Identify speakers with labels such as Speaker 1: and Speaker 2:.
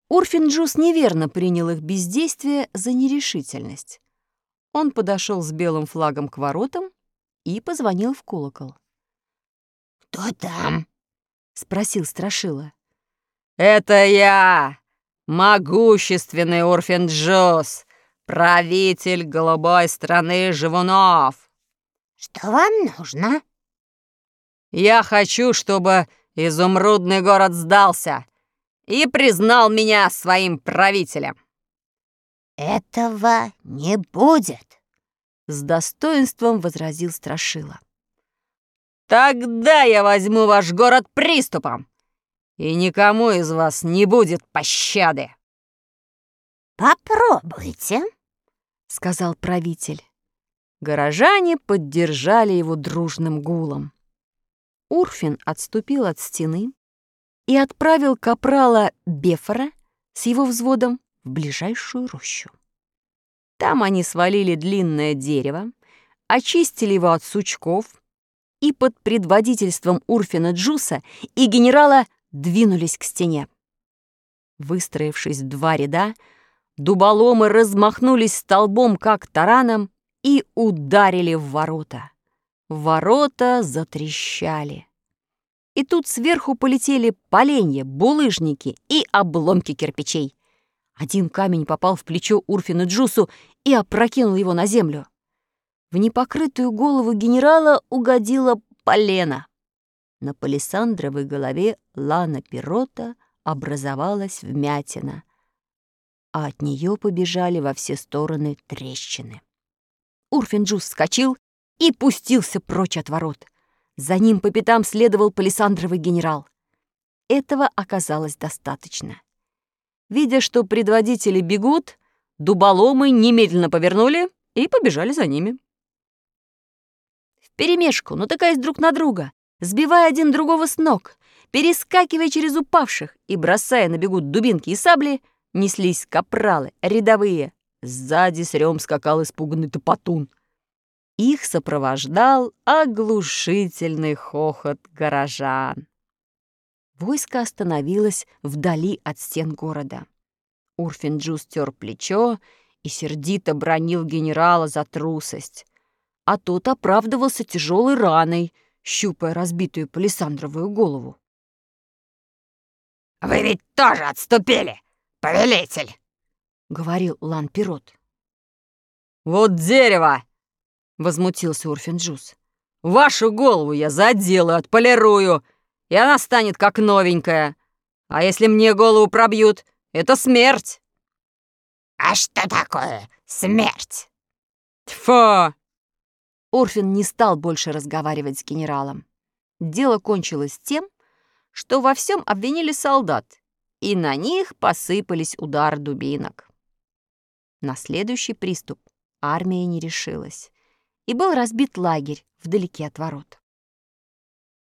Speaker 1: Урфин-Джюс неверно принял их бездействие за нерешительность. Он подошел с белым флагом к воротам и позвонил в колокол.
Speaker 2: «Кто там?»
Speaker 1: — спросил Страшила.
Speaker 3: «Это я, могущественный Урфин-Джюс, правитель голубой страны живунов.
Speaker 2: «Что вам нужно?»
Speaker 3: Я хочу, чтобы изумрудный город сдался и признал меня своим правителем».
Speaker 2: «Этого не будет»,
Speaker 1: — с достоинством возразил Страшила.
Speaker 3: «Тогда я возьму ваш город приступом, и никому из вас не будет пощады».
Speaker 2: «Попробуйте»,
Speaker 1: — сказал правитель. Горожане поддержали его дружным гулом. Урфин отступил от стены и отправил капрала Бефора с его взводом в ближайшую рощу. Там они свалили длинное дерево, очистили его от сучков и под предводительством Урфина-Джюса и генерала двинулись к стене. Выстроившись в 2 ряда, дуболомы размахнулись столбом, как тараном, и ударили в ворота. Ворота затрещали. И тут сверху полетели поленья, булыжники и обломки кирпичей. Один камень попал в плечо Урфину-Джюсу и опрокинул его на землю. В непокрытую голову генерала угодило полено. На палисандровой голове Лана Пирота образовалась вмятина, а от нее побежали во все стороны трещины. Урфин-Джюс вскочил и пустился прочь от ворот. За ним по пятам следовал палисандровый генерал. Этого оказалось достаточно. Видя, что предводители бегут, дуболомы немедленно повернули и побежали за ними. Вперемешку, натыкаясь друг на друга, сбивая один другого с ног, перескакивая через упавших и бросая на бегу дубинки и сабли, неслись капралы, рядовые. Сзади с рём скакал испуганный топотун. Их сопровождал оглушительный хохот горожан. Войско остановилось вдали от стен города. Урфин-Джюс тер плечо и сердито бранил генерала за трусость, а тот оправдывался тяжелой раной, щупая разбитую палисандровую голову.
Speaker 3: «Вы ведь тоже отступили, повелитель!»
Speaker 1: — говорил Лан-Пирот.
Speaker 3: «Вот дерево!» — возмутился Урфин-Джюс. «Вашу голову я заделаю, отполирую, и она станет как новенькая. А если мне голову пробьют, это смерть!»
Speaker 2: «А что такое смерть?»
Speaker 3: «Тьфу!»
Speaker 1: Урфин не стал больше разговаривать с генералом. Дело кончилось тем, что во всем обвинили солдат, и на них посыпались удары дубинок. На следующий приступ армия не решилась, и был разбит лагерь вдалеке от ворот.